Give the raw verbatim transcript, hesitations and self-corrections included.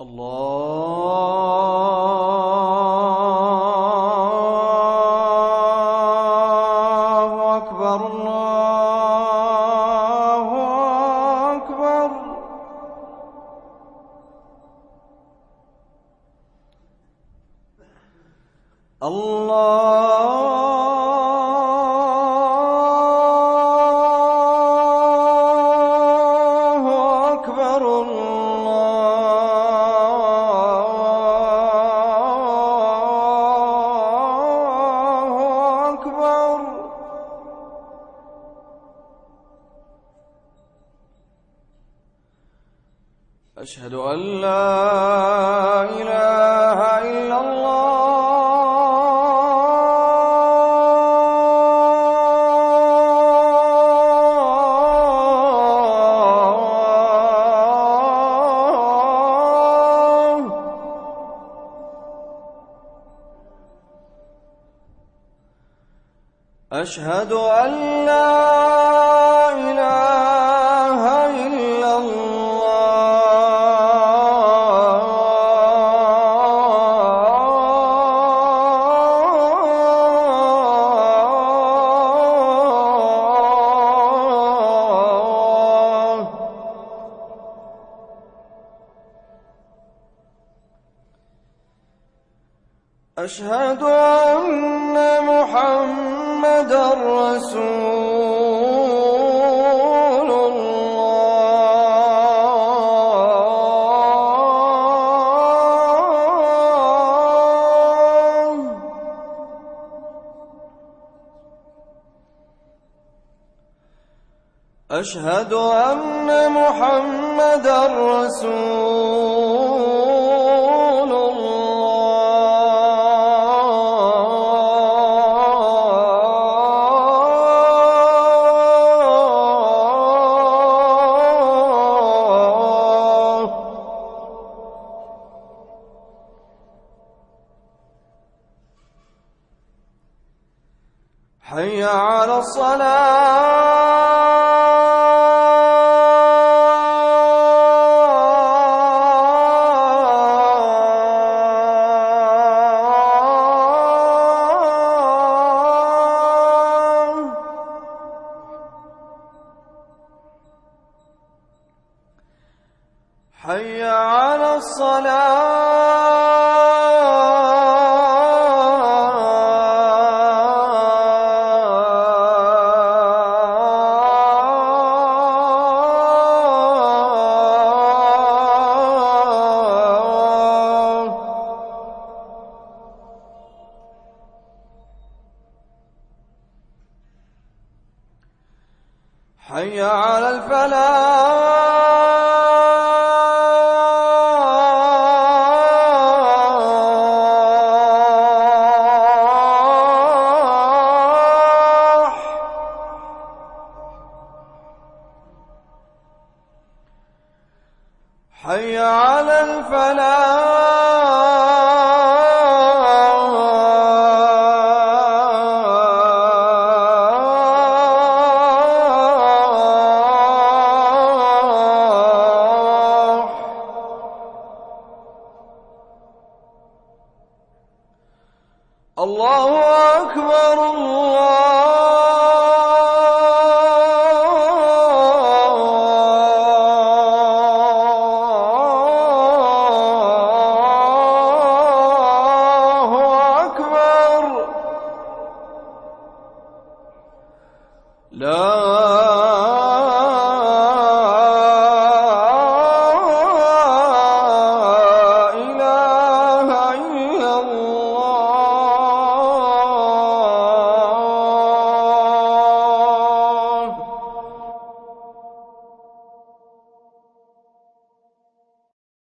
الله أكبر الله أكبر. الله أكبر الله أكبر. أشهد أن لا إله إلا الله. أشهد أن لا إله إلا الله. أشهد أن محمدًا رسول الله. أشهد أن محمدًا رسول الله. حي على الصلاة. حي على الصلاة. حي على الفلاح. حي على الفلاح. الله أكبر الله أكبر. لا